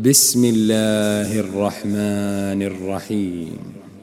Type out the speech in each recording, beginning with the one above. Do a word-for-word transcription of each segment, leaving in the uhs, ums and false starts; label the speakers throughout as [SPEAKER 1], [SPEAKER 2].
[SPEAKER 1] بسم الله الرحمن الرحيم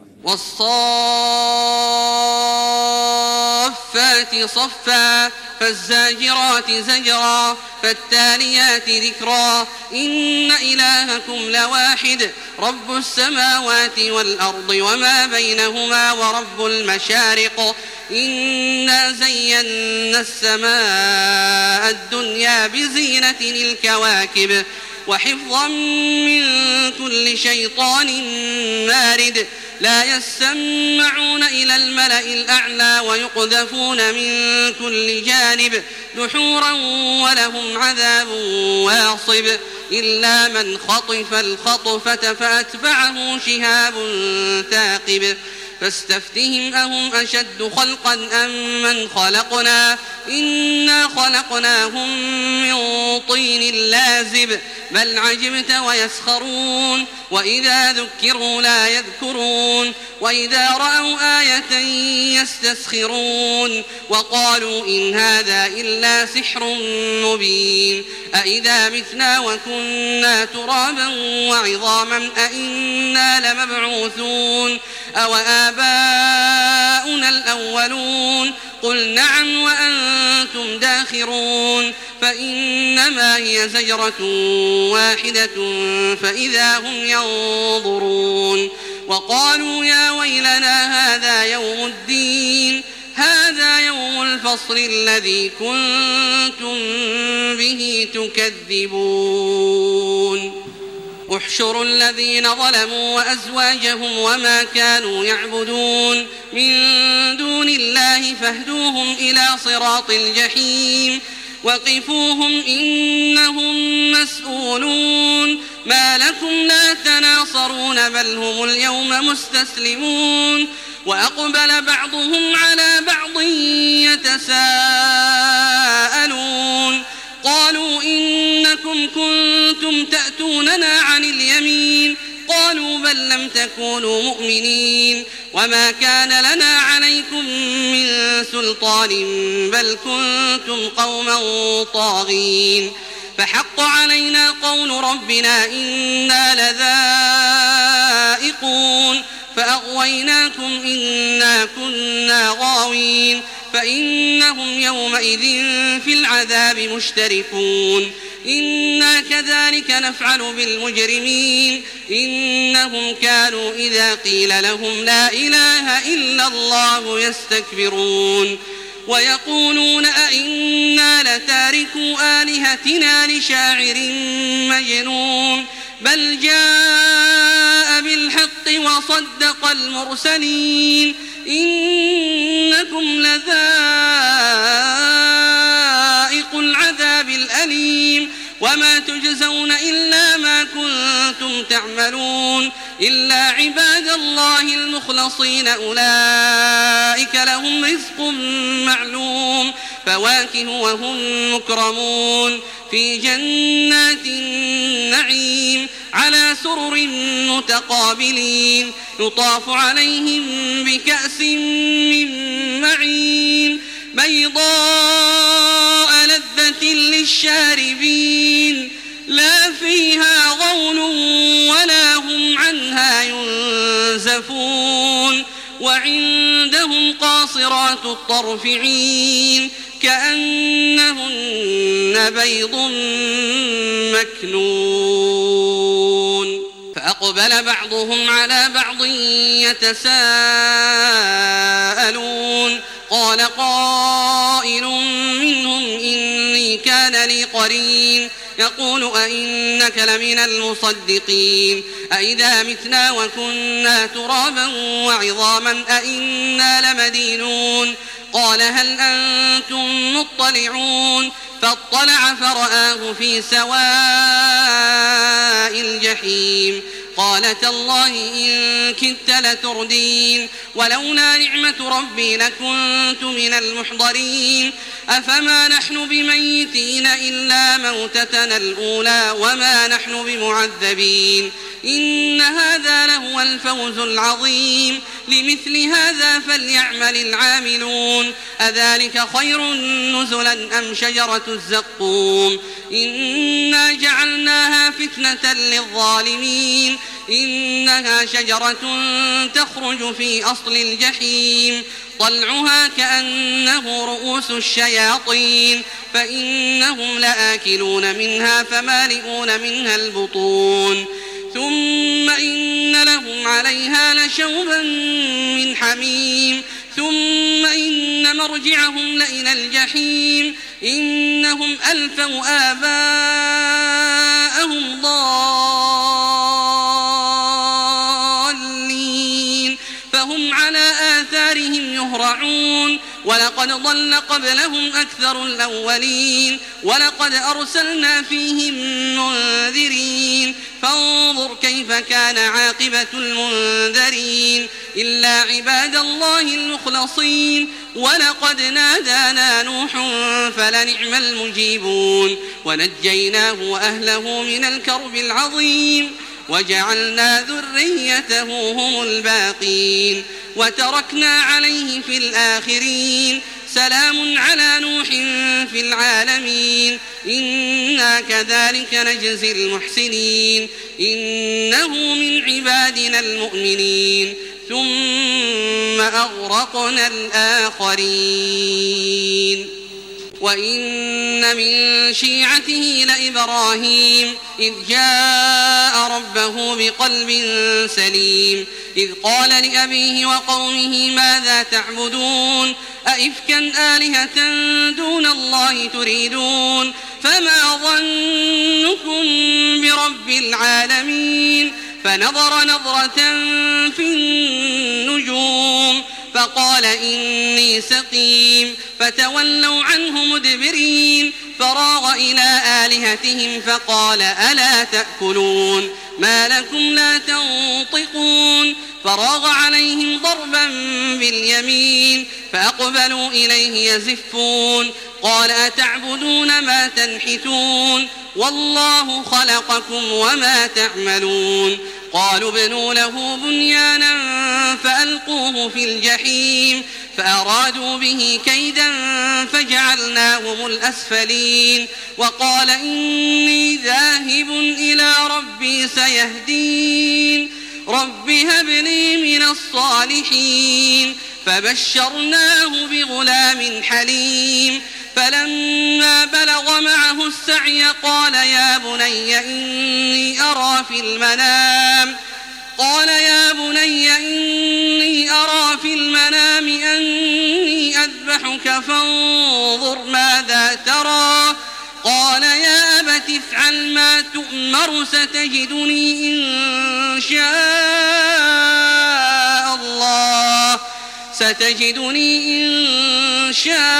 [SPEAKER 2] والصافات صفا فالزاجرات زجرا فالتاليات ذكرا إن إلهكم لواحد رب السماوات والأرض وما بينهما ورب المشارق إنا زينا السماء الدنيا بزينة الكواكب وحفظا من كل شيطان مارد لا يسمعون إلى الملأ الأعلى ويقذفون من كل جانب دحورا ولهم عذاب واصب إلا من خطف الخطفة فأتبعه شهاب ثاقب فاستفتهم أهم أشد خلقا أم من خلقنا إنا خلقناهم من طين لازب بل عجبت ويسخرون وإذا ذكروا لا يذكرون وإذا رأوا آية يستسخرون وقالوا إن هذا إلا سحر مبين أإذا متنا وكنا ترابا وعظاما أإنا لمبعوثون أو آباؤنا الأولون قل نعم وأنتم داخرون فإنما هي زجرة واحدة فإذا هم ينظرون وقالوا يا ويلنا هذا يوم الدين هذا يوم الفصل الذي كنتم به تكذبون احشروا الذين ظلموا وأزواجهم وما كانوا يعبدون من دون الله فاهدوهم إلى صراط الجحيم وقفوهم إنهم مسؤولون ما لكم لا تناصرون بل هم اليوم مستسلمون وأقبل بعضهم على بعض يتساءلون قالوا إنكم كنتم تأتوننا عن اليمين قالوا بل لم تكونوا مؤمنين وما كان لنا عليكم من سلطان بل كنتم قوما طاغين فحق علينا قول ربنا إنا لذائقون فأغويناكم إنا كنا غاوين فإنهم يومئذ في العذاب مشتركون إنا كذلك نفعل بالمجرمين إنهم كانوا إذا قيل لهم لا إله إلا الله يستكبرون ويقولون أئنا لتاركوا آلهتنا لشاعر مجنون بل جاء بالحق وصدق المرسلين إنكم لذائق العذاب الأليم وما تجزون إلا ما كنتم تعملون إلا عباد الله المخلصين أولئك لهم رزق معلوم فواكه وهم مكرمون في جنات النعيم على سرر متقابلين يطاف عليهم بكأس من معين بيضاء لذة للشاربين لا فيها غول ولا هم عنها ينزفون وعندهم قاصرات الطرف عين كأنهن بيض مكنون فأقبل بعضهم على بعض يتساءلون قال قائل منهم إني كان لي قرين يقول أئنك لمن المصدقين أئذا متنا وكنا ترابا وعظاما أئنا لمدينون قال هل أنتم مطلعون فاطلع فرآه في سواء الجحيم قال تالله إن كدت لتردين ولولا نعمة ربي لكنت من المحضرين أفما نحن بميتين إلا موتتنا الأولى وما نحن بمعذبين إن هذا لهو الفوز العظيم لمثل هذا فليعمل العاملون أذلك خير نزلا أم شجرة الزقوم إنا جعلناها فتنة للظالمين إنها شجرة تخرج في أصل الجحيم طلعها كأنه رؤوس الشياطين فإنهم لآكلون منها فمالئون منها البطون ثم إن لهم عليها لشوبا من حميم ثم إن مرجعهم لإلى الجحيم إنهم ألفوا آباءهم ضالين فهم على آثارهم يهرعون ولقد ضل قبلهم أكثر الأولين ولقد أرسلنا فيهم منذرين فانظر كيف كان عاقبة المنذرين إلا عباد الله المخلصين ولقد نادانا نوح فلنعم المجيبون ونجيناه وأهله من الكرب العظيم وجعلنا ذريته هم الباقين وتركنا عليه في الآخرين سلام على نوح في العالمين إنا كذلك نجزي المحسنين إنه من عبادنا المؤمنين ثم أغرقنا الآخرين وإن من شيعته لإبراهيم إذ جاء ربه بقلب سليم إذ قال لأبيه وقومه ماذا تعبدون أئفكا آلهة دون الله تريدون فما ظنكم برب العالمين فنظر نظرة في النجوم فقال إني سقيم فتولوا عنه مدبرين فراغ إلى آلهتهم فقال ألا تأكلون ما لكم لا تنطقون فراغ عليهم ضربا باليمين فأقبلوا إليه يزفون قال أتعبدون ما تنحتون والله خلقكم وما تعملون قالوا ابنوا له بنيانا فألقوه في الجحيم فأرادوا به كيدا فجعلناهم الأسفلين وقال إني ذاهب إلى ربي سيهدين رب هب لي من الصالحين فبشرناه بغلام حليم فلما بلغ معه السعي قال يا بني إني أرى في المنام قال يا بني إني أرى في المنام أني أذبحك فانظر ماذا ترى قال يا أبت افعل ما تؤمر ستجدني إن شاء الله ستجدني إن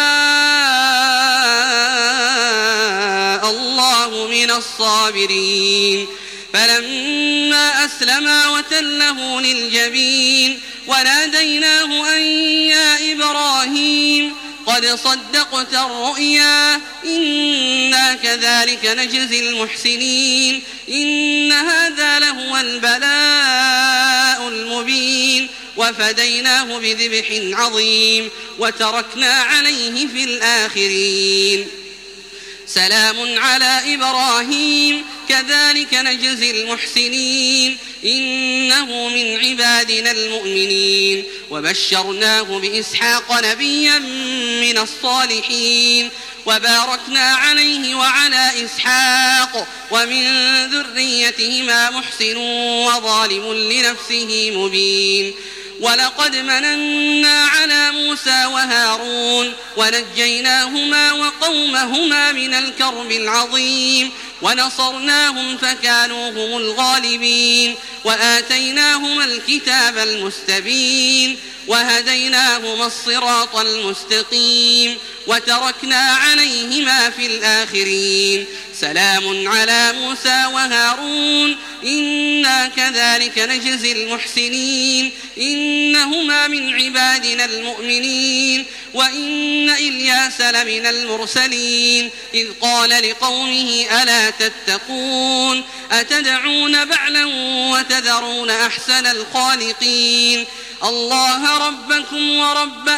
[SPEAKER 2] شاء الله من الصابرين فلما أسلما وتله للجبين وناديناه أن يا إبراهيم قد صدقت الرؤيا إنا كذلك نجزي المحسنين إن هذا لهو البلاء المبين وفديناه بذبح عظيم وتركنا عليه في الآخرين سلام على إبراهيم كذلك نجزي المحسنين إنه من عبادنا المؤمنين وبشرناه بإسحاق نبيا من الصالحين وباركنا عليه وعلى إسحاق ومن ذريتهما محسن وظالم لنفسه مبين ولقد مننا على موسى وهارون ونجيناهما وقومهما من الكرب العظيم ونصرناهم فكانوا هم الغالبين وآتيناهما الكتاب المستبين وهديناهما الصراط المستقيم وتركنا عليهما في الآخرين سلام على موسى وهارون إنا كذلك نجزي المحسنين إنهما من عبادنا المؤمنين وإن إلياس لمن المرسلين إذ قال لقومه ألا تتقون أتدعون بعلا وتذرون أحسن الخالقين الله ربكم ورب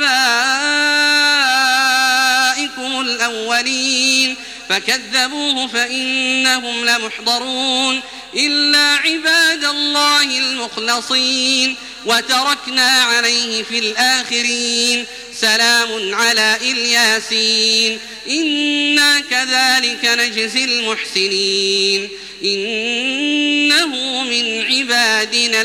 [SPEAKER 2] آبائكم الأولين فكذبوه فإنهم لمحضرون إلا عباد الله المخلصين وتركنا عليه في الآخرين سلام على الياسين إنا كذلك نجزي المحسنين إنه من عبادنا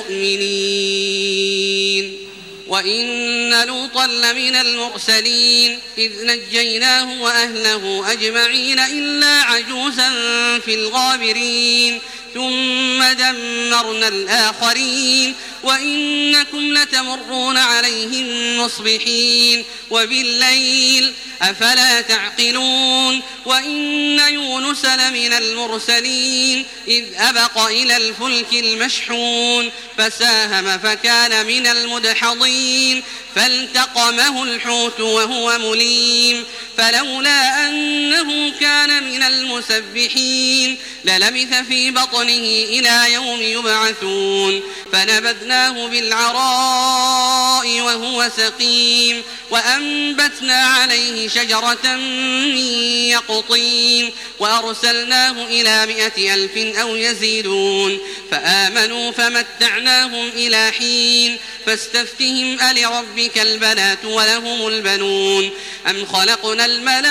[SPEAKER 2] المؤمنين وإن لوطا لمن المرسلين إذ نجيناه وأهله أجمعين إلا عجوزا في الغابرين ثم دمرنا الآخرين وإنكم لتمرون عليهم مصبحين وبالليل أفلا تعقلون وإن يونس لمن المرسلين إذ أبق إلى الفلك المشحون فساهم فكان من المدحضين فالتقمه الحوت وهو مليم فلولا أنه كان من المسبحين للبث في بطنه إلى يوم يبعثون فنبذناه بالعراء وهو سقيم وأنبتنا عليه شجرة من يقطين وأرسلناه إلى مائة ألف أو يزيدون فآمنوا فمتعناهم إلى حين فاستفتهم ألربك البنات ولهم البنون أم خلقنا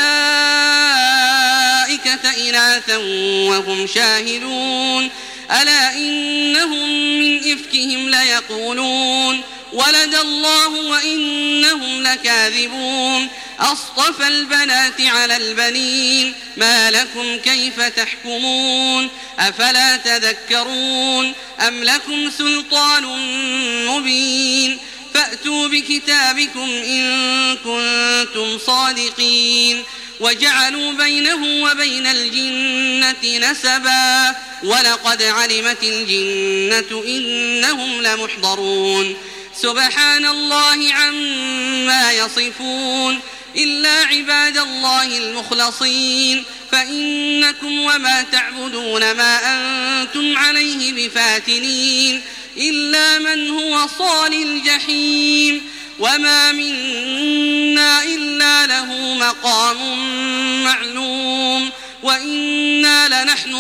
[SPEAKER 2] الملائكة إناثا وهم شاهدون ألا إنهم من إفكهم ليقولون ولد الله وإنهم لكاذبون أصطفى البنات على البنين ما لكم كيف تحكمون أفلا تذكرون أم لكم سلطان مبين فأتوا بكتابكم إن كنتم صادقين وجعلوا بينه وبين الجنة نسبا ولقد علمت الجنة إنهم لمحضرون سبحان الله عما يصفون إلا عباد الله المخلصين فإنكم وما تعبدون ما أنتم عليه بفاتنين إلا من هو صال الجحيم وما منا إلا له مقام معلوم وإنا لنحن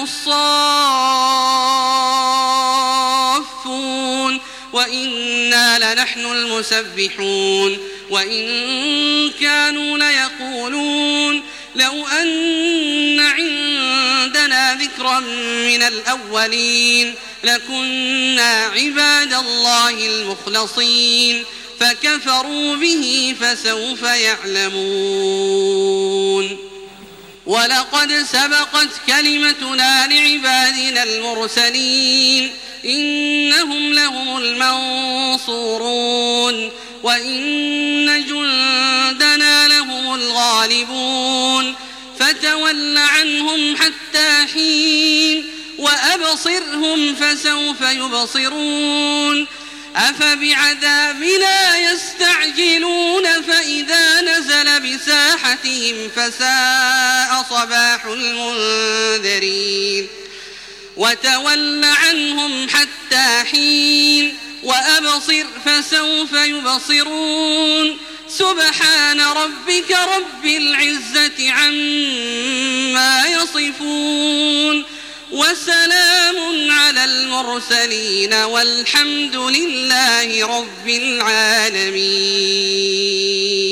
[SPEAKER 2] الصافون وإنا لنحن المسبحون وإن كانوا ليقولون لو أن عندنا ذكرا من الأولين لكنا عباد الله المخلصين فكفروا به فسوف يعلمون ولقد سبقت كلمتنا لعبادنا المرسلين إنهم لهم المنصورون وإن جندنا لهم الغالبون فتول عنهم حتى حين وأبصرهم فسوف يبصرون أفبعذابنا يستعجلون فإذا نزل بساحتهم فساء صباح المنذرين وتول عنهم حتى حين وأبصر فسوف يبصرون سبحان ربك رب العزة عما يصفون وسلام على المرسلين والحمد لله رب العالمين.